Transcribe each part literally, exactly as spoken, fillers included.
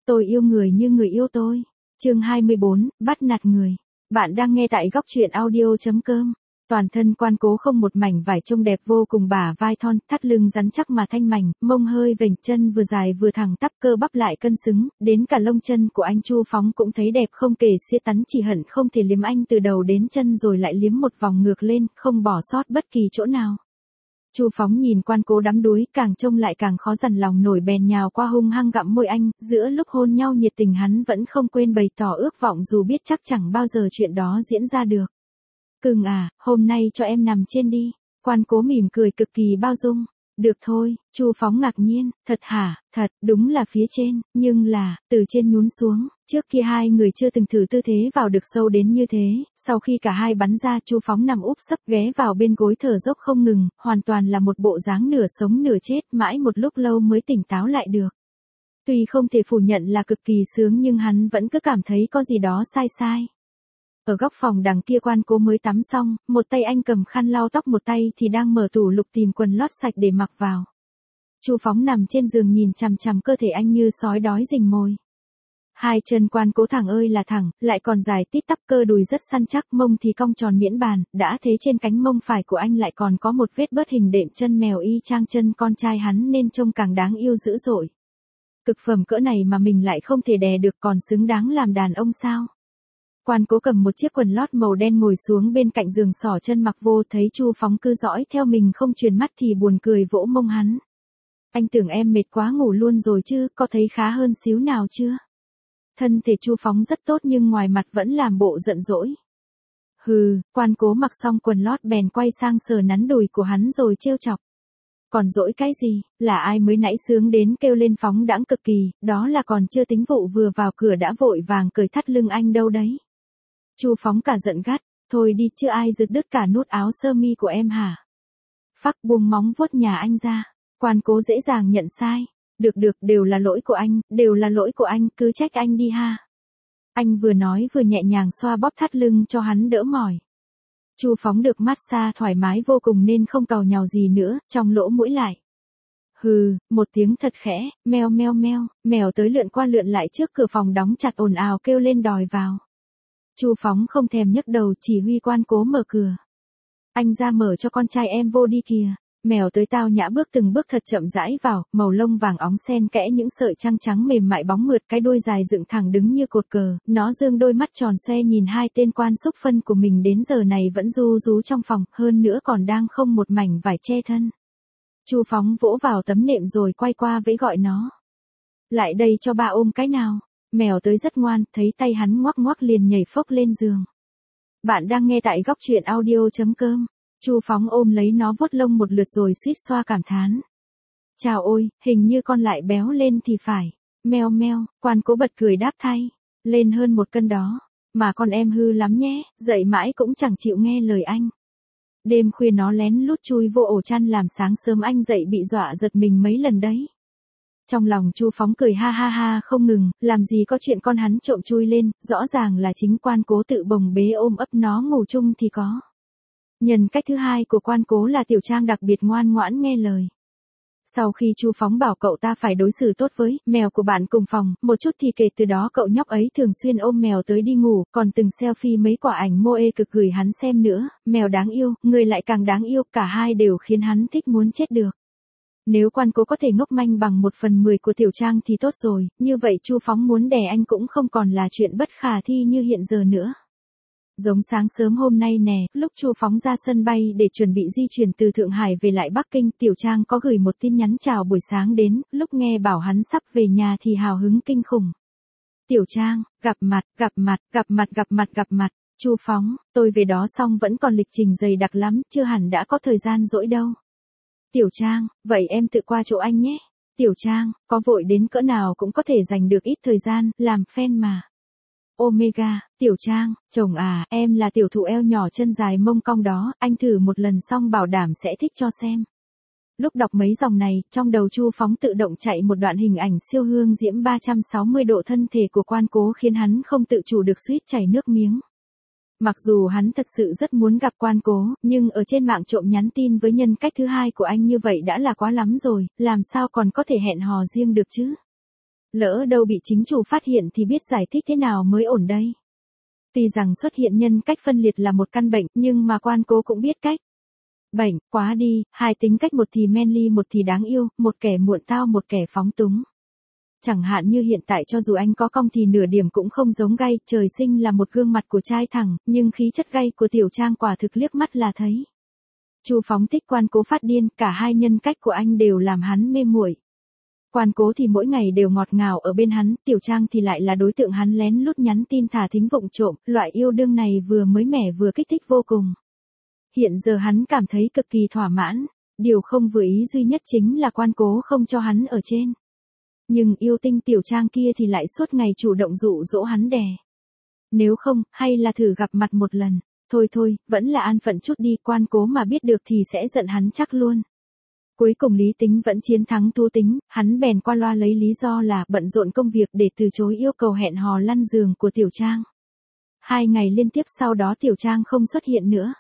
Tôi yêu người như người yêu tôi. Chương hai mươi bốn, bắt nạt người. Bạn đang nghe tại góc truyện audio chấm com. Toàn thân Quan Cố không một mảnh vải trông đẹp vô cùng, bả vai thon, thắt lưng rắn chắc mà thanh mảnh, mông hơi vểnh, chân vừa dài vừa thẳng tắp, cơ bắp lại cân xứng, đến cả lông chân của anh Chu Phóng cũng thấy đẹp không kể xiết, tắn chỉ hận không thể liếm anh từ đầu đến chân rồi lại liếm một vòng ngược lên, không bỏ sót bất kỳ chỗ nào. Chu Phóng nhìn Quan Cố đắm đuối, càng trông lại càng khó dằn lòng nổi, bèn nhào qua hung hăng gặm môi anh, giữa lúc hôn nhau nhiệt tình hắn vẫn không quên bày tỏ ước vọng dù biết chắc chẳng bao giờ chuyện đó diễn ra được. Cưng à, hôm nay cho em nằm trên đi. Quan Cố mỉm cười cực kỳ bao dung. Được thôi. Chu Phóng ngạc nhiên, thật hả? Thật, đúng là phía trên, nhưng là, từ trên nhún xuống, trước kia hai người chưa từng thử tư thế vào được sâu đến như thế, sau khi cả hai bắn ra, Chu Phóng nằm úp sấp ghé vào bên gối thở dốc không ngừng, hoàn toàn là một bộ dáng nửa sống nửa chết, mãi một lúc lâu mới tỉnh táo lại được. Tuy không thể phủ nhận là cực kỳ sướng nhưng hắn vẫn cứ cảm thấy có gì đó sai sai. Ở góc phòng đằng kia Quan Cố mới tắm xong, một tay anh cầm khăn lau tóc, một tay thì đang mở tủ lục tìm quần lót sạch để mặc vào. Chu Phóng nằm trên giường nhìn chằm chằm cơ thể anh như sói đói rình mồi. Hai chân Quan Cố thẳng ơi là thẳng, lại còn dài tít tắp, cơ đùi rất săn chắc, mông thì cong tròn miễn bàn, đã thế trên cánh mông phải của anh lại còn có một vết bớt hình đệm chân mèo y chang chân con trai hắn nên trông càng đáng yêu dữ dội. Cực phẩm cỡ này mà mình lại không thể đè được, còn xứng đáng làm đàn ông sao? Quan Cố cầm một chiếc quần lót màu đen ngồi xuống bên cạnh giường xỏ chân mặc vô, thấy Chu Phóng cứ dõi theo mình không chuyền mắt thì buồn cười vỗ mông hắn. Anh tưởng em mệt quá ngủ luôn rồi chứ, có thấy khá hơn xíu nào chưa? Thân thể Chu Phóng rất tốt nhưng ngoài mặt vẫn làm bộ giận dỗi. Hừ, Quan Cố mặc xong quần lót bèn quay sang sờ nắn đùi của hắn rồi trêu chọc. Còn dỗi cái gì, là ai mới nãy sướng đến kêu lên phóng đãng cực kỳ, đó là còn chưa tính vụ vừa vào cửa đã vội vàng cởi thắt lưng anh đâu đấy. Chu Phóng cả giận gắt, thôi đi chứ ai giật đứt cả nút áo sơ mi của em hả? Phắc buông móng vuốt nhà anh ra. Quan Cố dễ dàng nhận sai. Được được, đều là lỗi của anh, đều là lỗi của anh, cứ trách anh đi ha. Anh vừa nói vừa nhẹ nhàng xoa bóp thắt lưng cho hắn đỡ mỏi. Chu Phóng được massage thoải mái vô cùng nên không càu nhàu gì nữa, trong lỗ mũi lại. Hừ, một tiếng thật khẽ, meo meo meo, mèo tới lượn qua lượn lại trước cửa phòng đóng chặt ồn ào kêu lên đòi vào. Chu Phóng không thèm nhấc đầu, chỉ huy Quan Cố mở cửa. Anh ra mở cho con trai em vô đi kìa. Mèo tới tao nhã bước từng bước thật chậm rãi vào, màu lông vàng óng xen kẽ những sợi trăng trắng mềm mại bóng mượt, cái đuôi dài dựng thẳng đứng như cột cờ, nó dương đôi mắt tròn xoe nhìn hai tên quan xúc phân của mình đến giờ này vẫn ru rú trong phòng, hơn nữa còn đang không một mảnh vải che thân. Chu Phóng vỗ vào tấm nệm rồi quay qua vẫy gọi nó. Lại đây cho ba ôm cái nào. Mèo tới rất ngoan, thấy tay hắn ngoắc ngoắc liền nhảy phốc lên giường. Bạn đang nghe tại góc truyện audio chấm com. Chu Phóng ôm lấy nó vuốt lông một lượt rồi suýt xoa cảm thán. Chào ôi, hình như con lại béo lên thì phải. Meo meo, Quan Cố bật cười đáp thay. Lên hơn một cân đó. Mà con em hư lắm nhé, dậy mãi cũng chẳng chịu nghe lời anh. Đêm khuya nó lén lút chui vô ổ chăn làm sáng sớm anh dậy bị dọa giật mình mấy lần đấy. Trong lòng Chu Phóng cười ha ha ha không ngừng, làm gì có chuyện con hắn trộm chui lên, rõ ràng là chính Quan Cố tự bồng bế ôm ấp nó ngủ chung thì có. Nhân cách thứ hai của Quan Cố là Tiểu Trang đặc biệt ngoan ngoãn nghe lời. Sau khi Chu Phóng bảo cậu ta phải đối xử tốt với mèo của bạn cùng phòng, một chút thì kể từ đó cậu nhóc ấy thường xuyên ôm mèo tới đi ngủ, còn từng selfie mấy quả ảnh mô ê cực gửi hắn xem nữa, mèo đáng yêu, người lại càng đáng yêu, cả hai đều khiến hắn thích muốn chết được. Nếu Quan Cố có thể ngốc manh bằng một phần mười của Tiểu Trang thì tốt rồi, như vậy Chu Phóng muốn đẻ anh cũng không còn là chuyện bất khả thi như hiện giờ nữa. Giống sáng sớm hôm nay nè, lúc Chu Phóng ra sân bay để chuẩn bị di chuyển từ Thượng Hải về lại Bắc Kinh, Tiểu Trang có gửi một tin nhắn chào buổi sáng đến, lúc nghe bảo hắn sắp về nhà thì hào hứng kinh khủng. Tiểu Trang, gặp mặt, gặp mặt, gặp mặt, gặp mặt, gặp mặt. Chu Phóng, tôi về đó xong vẫn còn lịch trình dày đặc lắm, chưa hẳn đã có thời gian rỗi đâu. Tiểu Trang, vậy em tự qua chỗ anh nhé. Tiểu Trang, có vội đến cỡ nào cũng có thể dành được ít thời gian, làm fan mà. Omega, Tiểu Trang, chồng à, em là tiểu thụ eo nhỏ chân dài mông cong đó, anh thử một lần xong bảo đảm sẽ thích cho xem. Lúc đọc mấy dòng này, trong đầu Chu Phóng tự động chạy một đoạn hình ảnh siêu hương diễm ba trăm sáu mươi độ thân thể của Quan Cố khiến hắn không tự chủ được suýt chảy nước miếng. Mặc dù hắn thật sự rất muốn gặp Quan Cố, nhưng ở trên mạng trộm nhắn tin với nhân cách thứ hai của anh như vậy đã là quá lắm rồi, làm sao còn có thể hẹn hò riêng được chứ? Lỡ đâu bị chính chủ phát hiện thì biết giải thích thế nào mới ổn đây. Tuy rằng xuất hiện nhân cách phân liệt là một căn bệnh, nhưng mà Quan Cố cũng biết cách. Bệnh, quá đi, hai tính cách một thì manly một thì đáng yêu, một kẻ muộn tao một kẻ phóng túng. Chẳng hạn như hiện tại cho dù anh có cong thì nửa điểm cũng không giống gay, trời sinh là một gương mặt của trai thẳng, nhưng khí chất gay của Tiểu Trang quả thực liếc mắt là thấy. Chu Phóng thích Quan Cố phát điên, cả hai nhân cách của anh đều làm hắn mê muội. Quan Cố thì mỗi ngày đều ngọt ngào ở bên hắn, Tiểu Trang thì lại là đối tượng hắn lén lút nhắn tin thả thính vụng trộm, loại yêu đương này vừa mới mẻ vừa kích thích vô cùng. Hiện giờ hắn cảm thấy cực kỳ thỏa mãn, điều không vừa ý duy nhất chính là Quan Cố không cho hắn ở trên. Nhưng yêu tinh Tiểu Trang kia thì lại suốt ngày chủ động dụ dỗ hắn đè. Nếu không, hay là thử gặp mặt một lần, thôi thôi, vẫn là an phận chút đi, Quan Cố mà biết được thì sẽ giận hắn chắc luôn. Cuối cùng lý tính vẫn chiến thắng thú tính, hắn bèn qua loa lấy lý do là bận rộn công việc để từ chối yêu cầu hẹn hò lăn giường của Tiểu Trang. Hai ngày liên tiếp sau đó Tiểu Trang không xuất hiện nữa.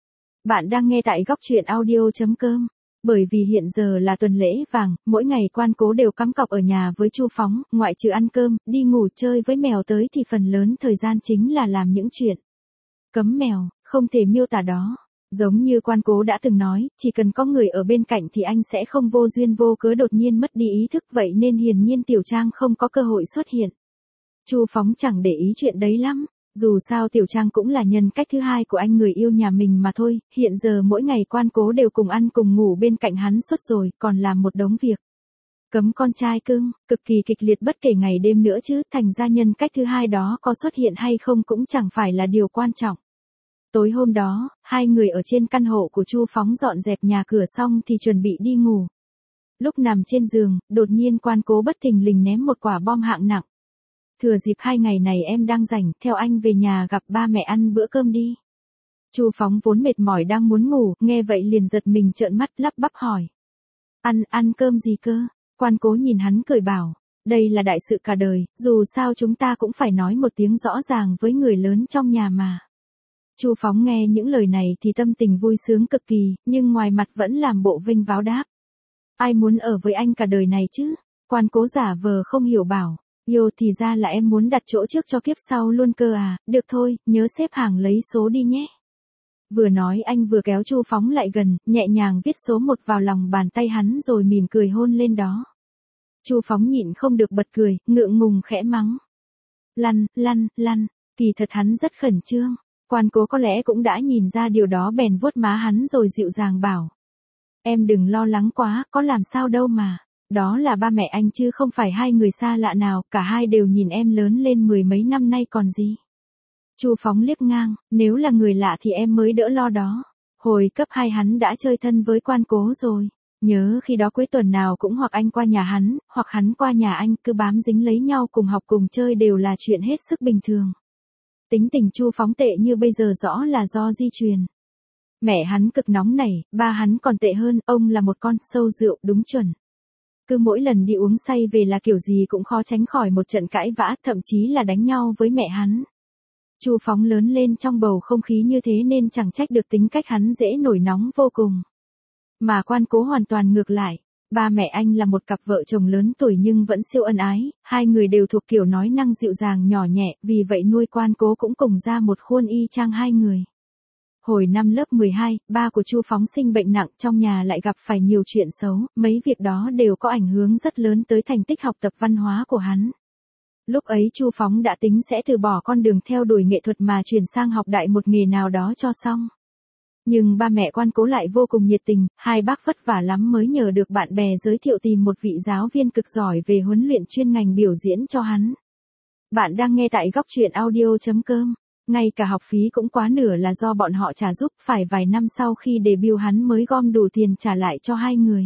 Bạn đang nghe tại góc truyện audio chấm com. Bởi vì hiện giờ là tuần lễ vàng, mỗi ngày Quan Cố đều cắm cọc ở nhà với Chu Phóng, ngoại trừ ăn cơm, đi ngủ chơi với mèo tới thì phần lớn thời gian chính là làm những chuyện cấm mèo, không thể miêu tả đó. Giống như Quan Cố đã từng nói, chỉ cần có người ở bên cạnh thì anh sẽ không vô duyên vô cớ đột nhiên mất đi ý thức, vậy nên hiển nhiên Tiểu Trang không có cơ hội xuất hiện. Chu Phóng chẳng để ý chuyện đấy lắm. Dù sao Tiểu Trang cũng là nhân cách thứ hai của anh người yêu nhà mình mà thôi, hiện giờ mỗi ngày Quan Cố đều cùng ăn cùng ngủ bên cạnh hắn suốt rồi, còn làm một đống việc cấm con trai cưng, cực kỳ kịch liệt bất kể ngày đêm nữa chứ, thành ra nhân cách thứ hai đó có xuất hiện hay không cũng chẳng phải là điều quan trọng. Tối hôm đó, hai người ở trên căn hộ của Chu Phóng dọn dẹp nhà cửa xong thì chuẩn bị đi ngủ. Lúc nằm trên giường, đột nhiên Quan Cố bất thình lình ném một quả bom hạng nặng. Thừa dịp hai ngày này em đang rảnh, theo anh về nhà gặp ba mẹ ăn bữa cơm đi. Chu Phóng vốn mệt mỏi đang muốn ngủ, nghe vậy liền giật mình trợn mắt lắp bắp hỏi. Ăn, ăn cơm gì cơ? Quan Cố nhìn hắn cười bảo, đây là đại sự cả đời, dù sao chúng ta cũng phải nói một tiếng rõ ràng với người lớn trong nhà mà. Chu Phóng nghe những lời này thì tâm tình vui sướng cực kỳ, nhưng ngoài mặt vẫn làm bộ vênh váo đáp. Ai muốn ở với anh cả đời này chứ? Quan Cố giả vờ không hiểu bảo. Yêu thì ra là em muốn đặt chỗ trước cho kiếp sau luôn cơ à, được thôi, nhớ xếp hàng lấy số đi nhé. Vừa nói anh vừa kéo Chu Phóng lại gần, nhẹ nhàng viết số một vào lòng bàn tay hắn rồi mỉm cười hôn lên đó. Chu Phóng nhịn không được bật cười, ngượng ngùng khẽ mắng. Lăn, lăn, lăn, kỳ thật hắn rất khẩn trương, Quan Cố có lẽ cũng đã nhìn ra điều đó bèn vuốt má hắn rồi dịu dàng bảo. Em đừng lo lắng quá, có làm sao đâu mà. Đó là ba mẹ anh chứ không phải hai người xa lạ nào, cả hai đều nhìn em lớn lên mười mấy năm nay còn gì. Chu Phóng liếc ngang, nếu là người lạ thì em mới đỡ lo đó. Hồi cấp hai hắn đã chơi thân với Quan Cố rồi. Nhớ khi đó cuối tuần nào cũng hoặc anh qua nhà hắn, hoặc hắn qua nhà anh, cứ bám dính lấy nhau cùng học cùng chơi đều là chuyện hết sức bình thường. Tính tình Chu Phóng tệ như bây giờ rõ là do di truyền. Mẹ hắn cực nóng nảy, ba hắn còn tệ hơn, ông là một con sâu rượu đúng chuẩn. Cứ mỗi lần đi uống say về là kiểu gì cũng khó tránh khỏi một trận cãi vã, thậm chí là đánh nhau với mẹ hắn. Chu Phóng lớn lên trong bầu không khí như thế nên chẳng trách được tính cách hắn dễ nổi nóng vô cùng. Mà Quan Cố hoàn toàn ngược lại, ba mẹ anh là một cặp vợ chồng lớn tuổi nhưng vẫn siêu ân ái, hai người đều thuộc kiểu nói năng dịu dàng nhỏ nhẹ, vì vậy nuôi Quan Cố cũng cùng ra một khuôn y chang hai người. Hồi năm lớp mười hai, ba của Chu Phóng sinh bệnh nặng, trong nhà lại gặp phải nhiều chuyện xấu, mấy việc đó đều có ảnh hưởng rất lớn tới thành tích học tập văn hóa của hắn. Lúc ấy Chu Phóng đã tính sẽ từ bỏ con đường theo đuổi nghệ thuật mà chuyển sang học đại một nghề nào đó cho xong. Nhưng ba mẹ Quan Cố lại vô cùng nhiệt tình, hai bác vất vả lắm mới nhờ được bạn bè giới thiệu tìm một vị giáo viên cực giỏi về huấn luyện chuyên ngành biểu diễn cho hắn. Bạn đang nghe tại góc truyện audio chấm com. Ngay cả học phí cũng quá nửa là do bọn họ trả giúp, phải vài năm sau khi debut hắn mới gom đủ tiền trả lại cho hai người.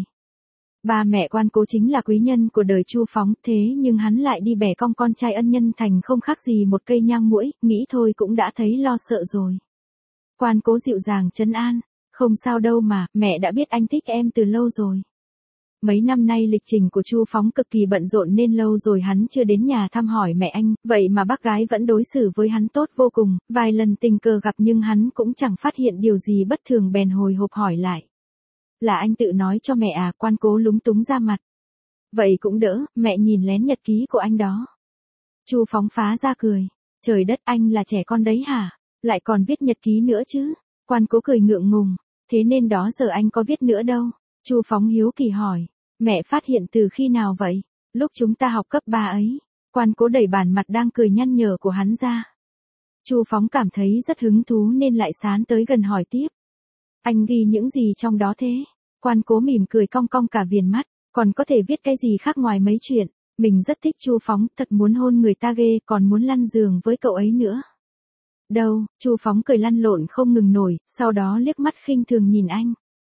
Ba mẹ Quan Cố chính là quý nhân của đời Chu Phóng, thế nhưng hắn lại đi bẻ cong con trai ân nhân thành không khác gì một cây nhang muỗi, nghĩ thôi cũng đã thấy lo sợ rồi. Quan Cố dịu dàng trấn an, không sao đâu mà, mẹ đã biết anh thích em từ lâu rồi. Mấy năm nay lịch trình của Chu Phóng cực kỳ bận rộn nên lâu rồi hắn chưa đến nhà thăm hỏi mẹ anh, vậy mà bác gái vẫn đối xử với hắn tốt vô cùng, vài lần tình cờ gặp nhưng hắn cũng chẳng phát hiện điều gì bất thường bèn hồi hộp hỏi lại. Là anh tự nói cho mẹ à? Quan Cố lúng túng ra mặt. Vậy cũng đỡ, mẹ nhìn lén nhật ký của anh đó. Chu Phóng phá ra cười. Trời đất, anh là trẻ con đấy hả? Lại còn viết nhật ký nữa chứ? Quan Cố cười ngượng ngùng. Thế nên đó giờ anh có viết nữa đâu. Chu Phóng hiếu kỳ hỏi. Mẹ phát hiện từ khi nào vậy? Lúc chúng ta học cấp ba ấy. Quan Cố đẩy bản mặt đang cười nhăn nhở của hắn ra. Chu Phóng cảm thấy rất hứng thú nên lại sán tới gần hỏi tiếp. Anh ghi những gì trong đó thế? Quan Cố mỉm cười cong cong cả viền mắt. Còn có thể viết cái gì khác ngoài mấy chuyện? Mình rất thích Chu Phóng, thật muốn hôn người ta ghê, còn muốn lăn giường với cậu ấy nữa. Đâu, Chu Phóng cười lăn lộn không ngừng nổi, sau đó liếc mắt khinh thường nhìn anh.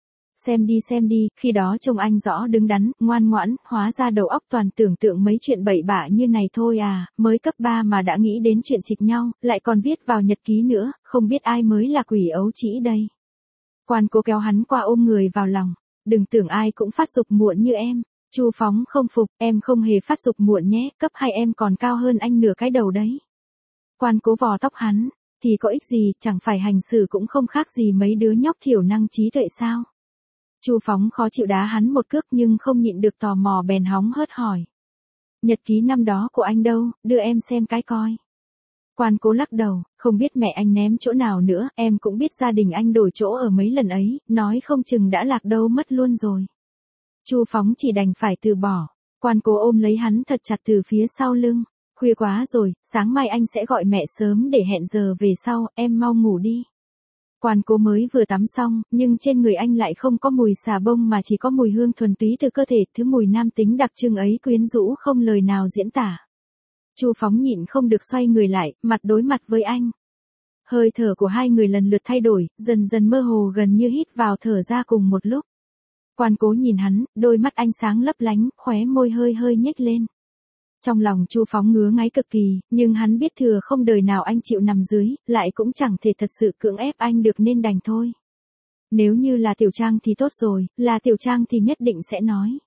Xem đi xem đi, khi đó trông anh rõ đứng đắn, ngoan ngoãn, hóa ra đầu óc toàn tưởng tượng mấy chuyện bậy bạ như này thôi à, mới cấp ba mà đã nghĩ đến chuyện trịch nhau, lại còn viết vào nhật ký nữa, không biết ai mới là quỷ ấu trĩ đây. Quan Cố kéo hắn qua ôm người vào lòng, đừng tưởng ai cũng phát dục muộn như em. Chu Phóng không phục, em không hề phát dục muộn nhé, cấp hai em còn cao hơn anh nửa cái đầu đấy. Quan Cố vò tóc hắn, thì có ích gì, chẳng phải hành xử cũng không khác gì mấy đứa nhóc thiểu năng trí tuệ sao. Chu Phóng khó chịu đá hắn một cước nhưng không nhịn được tò mò bèn hóng hớt hỏi. Nhật ký năm đó của anh đâu, đưa em xem cái coi. Quan Cố lắc đầu, không biết mẹ anh ném chỗ nào nữa, em cũng biết gia đình anh đổi chỗ ở mấy lần ấy, nói không chừng đã lạc đâu mất luôn rồi. Chu Phóng chỉ đành phải từ bỏ. Quan Cố ôm lấy hắn thật chặt từ phía sau lưng. Khuya quá rồi, sáng mai anh sẽ gọi mẹ sớm để hẹn giờ về sau, em mau ngủ đi. Quan Cố mới vừa tắm xong, nhưng trên người anh lại không có mùi xà bông mà chỉ có mùi hương thuần túy từ cơ thể, thứ mùi nam tính đặc trưng ấy quyến rũ không lời nào diễn tả. Chu Phóng nhịn không được xoay người lại, mặt đối mặt với anh. Hơi thở của hai người lần lượt thay đổi, dần dần mơ hồ gần như hít vào thở ra cùng một lúc. Quan Cố nhìn hắn, đôi mắt anh sáng lấp lánh, khóe môi hơi hơi nhếch lên. Trong lòng Chu Phóng ngứa ngáy cực kỳ, nhưng hắn biết thừa không đời nào anh chịu nằm dưới, lại cũng chẳng thể thật sự cưỡng ép anh được nên đành thôi. Nếu như là Tiểu Trang thì tốt rồi, là Tiểu Trang thì nhất định sẽ nói.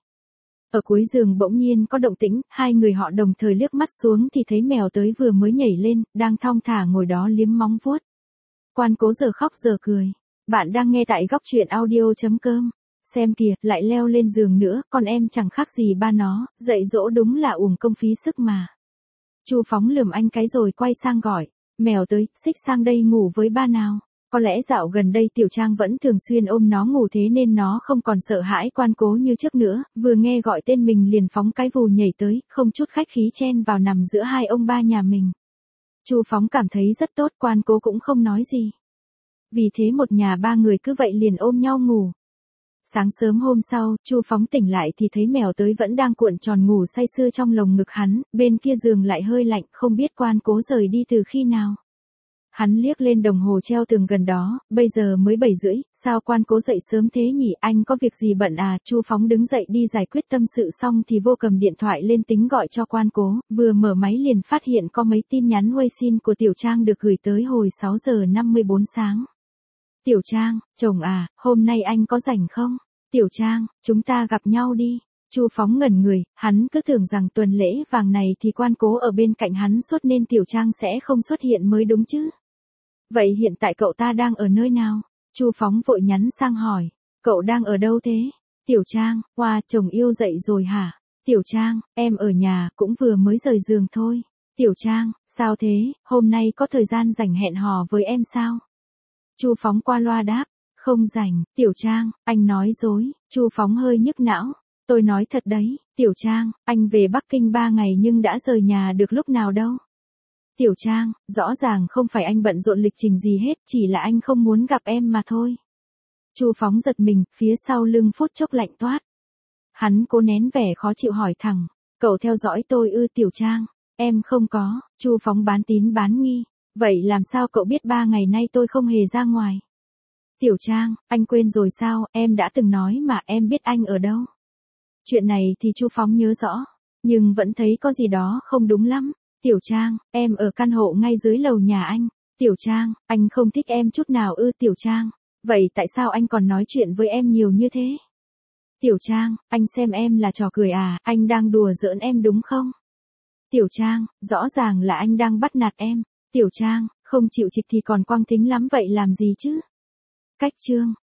Ở cuối giường bỗng nhiên có động tĩnh, hai người họ đồng thời liếc mắt xuống thì thấy mèo tới vừa mới nhảy lên, đang thong thả ngồi đó liếm móng vuốt. Quan Cố giờ khóc giờ cười. Bạn đang nghe tại góc truyện audio chấm com. Xem kìa, lại leo lên giường nữa, con em chẳng khác gì ba nó, dạy dỗ đúng là uổng công phí sức mà. Chu Phóng lườm anh cái rồi quay sang gọi, mèo tới, xích sang đây ngủ với ba nào. Có lẽ dạo gần đây Tiểu Trang vẫn thường xuyên ôm nó ngủ thế nên nó không còn sợ hãi Quan Cố như trước nữa, vừa nghe gọi tên mình liền phóng cái vù nhảy tới, không chút khách khí chen vào nằm giữa hai ông ba nhà mình. Chu Phóng cảm thấy rất tốt, Quan Cố cũng không nói gì. Vì thế một nhà ba người cứ vậy liền ôm nhau ngủ. Sáng sớm hôm sau, Chu Phóng tỉnh lại thì thấy mèo tới vẫn đang cuộn tròn ngủ say sưa trong lồng ngực hắn, bên kia giường lại hơi lạnh, không biết Quan Cố rời đi từ khi nào. Hắn liếc lên đồng hồ treo tường gần đó, bây giờ mới bảy rưỡi, sao Quan Cố dậy sớm thế nhỉ, anh có việc gì bận à? Chu Phóng đứng dậy đi giải quyết tâm sự xong thì vô cầm điện thoại lên tính gọi cho Quan Cố, vừa mở máy liền phát hiện có mấy tin nhắn Weixin của Tiểu Trang được gửi tới hồi sáu giờ năm mươi bốn sáng. Tiểu Trang, chồng à, hôm nay anh có rảnh không? Tiểu Trang, chúng ta gặp nhau đi. Chu Phóng ngẩn người, hắn cứ tưởng rằng tuần lễ vàng này thì Quan Cố ở bên cạnh hắn suốt nên Tiểu Trang sẽ không xuất hiện mới đúng chứ. Vậy hiện tại cậu ta đang ở nơi nào? Chu Phóng vội nhắn sang hỏi, cậu đang ở đâu thế? Tiểu Trang, hoa, chồng yêu dậy rồi hả? Tiểu Trang, em ở nhà, cũng vừa mới rời giường thôi. Tiểu Trang, sao thế, hôm nay có thời gian rảnh hẹn hò với em sao? Chu Phóng qua loa đáp, không rảnh. Tiểu Trang, anh nói dối. Chu Phóng hơi nhức não. Tôi nói thật đấy, Tiểu Trang, anh về Bắc Kinh ba ngày nhưng đã rời nhà được lúc nào đâu. Tiểu Trang, rõ ràng không phải anh bận rộn lịch trình gì hết, chỉ là anh không muốn gặp em mà thôi. Chu Phóng giật mình, phía sau lưng phút chốc lạnh toát. Hắn cố nén vẻ khó chịu hỏi thẳng, cậu theo dõi tôi ư? Tiểu Trang, em không có. Chu Phóng bán tín bán nghi. Vậy làm sao cậu biết ba ngày nay tôi không hề ra ngoài? Tiểu Trang, anh quên rồi sao, em đã từng nói mà, em biết anh ở đâu. Chuyện này thì Chu Phóng nhớ rõ, nhưng vẫn thấy có gì đó không đúng lắm. Tiểu Trang, em ở căn hộ ngay dưới lầu nhà anh. Tiểu Trang, anh không thích em chút nào ư? Tiểu Trang, vậy tại sao anh còn nói chuyện với em nhiều như thế? Tiểu Trang, anh xem em là trò cười à, anh đang đùa giỡn em đúng không? Tiểu Trang, rõ ràng là anh đang bắt nạt em. Tiểu Trang, không chịu trịch thì còn quang thính lắm vậy làm gì chứ? Cách chương.